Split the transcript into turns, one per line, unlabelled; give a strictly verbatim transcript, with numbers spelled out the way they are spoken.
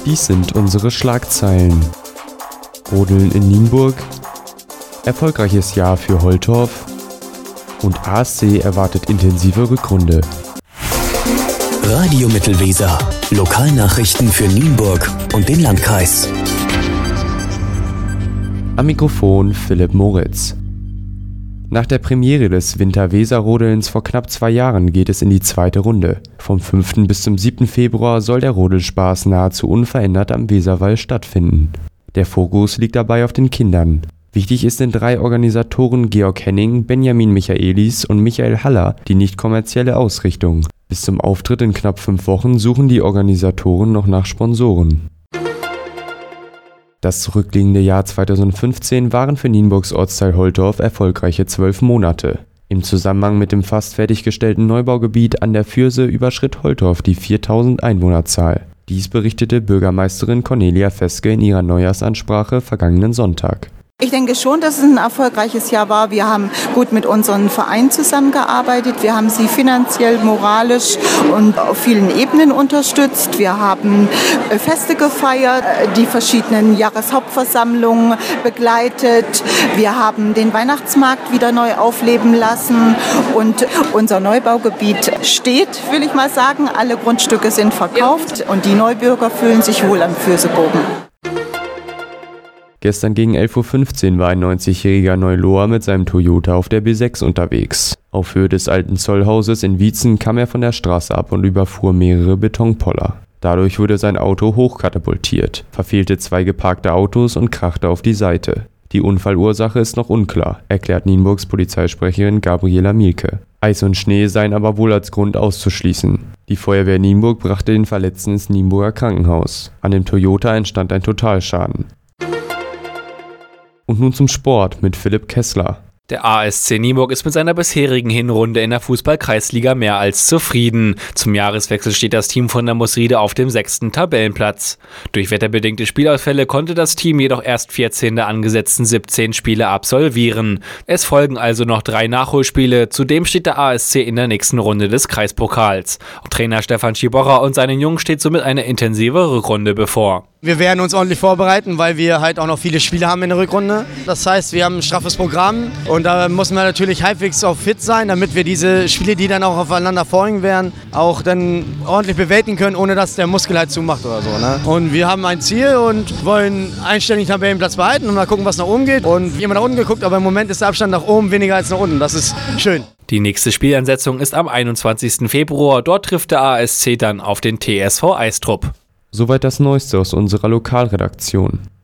Dies sind unsere Schlagzeilen. Rodeln in Nienburg, erfolgreiches Jahr für Holtorf und A S C erwartet intensive Rückrunde.
Radio Mittelweser. Lokalnachrichten für Nienburg und den Landkreis.
Am Mikrofon Philipp Moritz. Nach der Premiere des Winter-Weser-Rodelns vor knapp zwei Jahren geht es in die zweite Runde. Vom fünften bis zum siebten Februar soll der Rodelspaß nahezu unverändert am Weserwall stattfinden. Der Fokus liegt dabei auf den Kindern. Wichtig ist den drei Organisatoren Georg Henning, Benjamin Michaelis und Michael Haller die nicht kommerzielle Ausrichtung. Bis zum Auftritt in knapp fünf Wochen suchen die Organisatoren noch nach Sponsoren. Das zurückliegende Jahr zweitausendfünfzehn waren für Nienburgs Ortsteil Holtorf erfolgreiche zwölf Monate. Im Zusammenhang mit dem fast fertiggestellten Neubaugebiet an der Vürse überschritt Holtorf die viertausend Einwohnerzahl. Dies berichtete Bürgermeisterin Cornelia Feske in ihrer Neujahrsansprache vergangenen Sonntag.
Ich denke schon, dass es ein erfolgreiches Jahr war. Wir haben gut mit unseren Vereinen zusammengearbeitet. Wir haben sie finanziell, moralisch und auf vielen Ebenen unterstützt. Wir haben Feste gefeiert, die verschiedenen Jahreshauptversammlungen begleitet. Wir haben den Weihnachtsmarkt wieder neu aufleben lassen. Und unser Neubaugebiet steht, will ich mal sagen. Alle Grundstücke sind verkauft und die Neubürger fühlen sich wohl am Fürsebogen.
Gestern gegen elf Uhr fünfzehn war ein neunzigjähriger Neuloher mit seinem Toyota auf der B sechs unterwegs. Auf Höhe des alten Zollhauses in Wietzen kam er von der Straße ab und überfuhr mehrere Betonpoller. Dadurch wurde sein Auto hochkatapultiert, verfehlte zwei geparkte Autos und krachte auf die Seite. Die Unfallursache ist noch unklar, erklärt Nienburgs Polizeisprecherin Gabriela Mielke. Eis und Schnee seien aber wohl als Grund auszuschließen. Die Feuerwehr Nienburg brachte den Verletzten ins Nienburger Krankenhaus. An dem Toyota entstand ein Totalschaden. Und nun zum Sport mit Philipp Kessler.
Der A S C Nienburg ist mit seiner bisherigen Hinrunde in der Fußball-Kreisliga mehr als zufrieden. Zum Jahreswechsel steht das Team von der Musriede auf dem sechsten Tabellenplatz. Durch wetterbedingte Spielausfälle konnte das Team jedoch erst vierzehn der angesetzten siebzehn Spiele absolvieren. Es folgen also noch drei Nachholspiele. Zudem steht der A S C in der nächsten Runde des Kreispokals. Und Trainer Stefan Schiborrer und seinen Jungs steht somit eine intensive Rückrunde bevor.
Wir werden uns ordentlich vorbereiten, weil wir halt auch noch viele Spiele haben in der Rückrunde. Das heißt, wir haben ein straffes Programm und da müssen wir natürlich halbwegs auch fit sein, damit wir diese Spiele, die dann auch aufeinander folgen werden, auch dann ordentlich bewältigen können, ohne dass der Muskel halt zumacht oder so. Ne? Und wir haben ein Ziel und wollen einstellig den Tabellenplatz behalten und mal gucken, was nach oben geht. Und wir haben nach unten geguckt, aber im Moment ist der Abstand nach oben weniger als nach unten. Das ist schön.
Die nächste Spielansetzung ist am einundzwanzigsten Februar. Dort trifft der A S C dann auf den T S V Eistrup.
Soweit das Neueste aus unserer Lokalredaktion.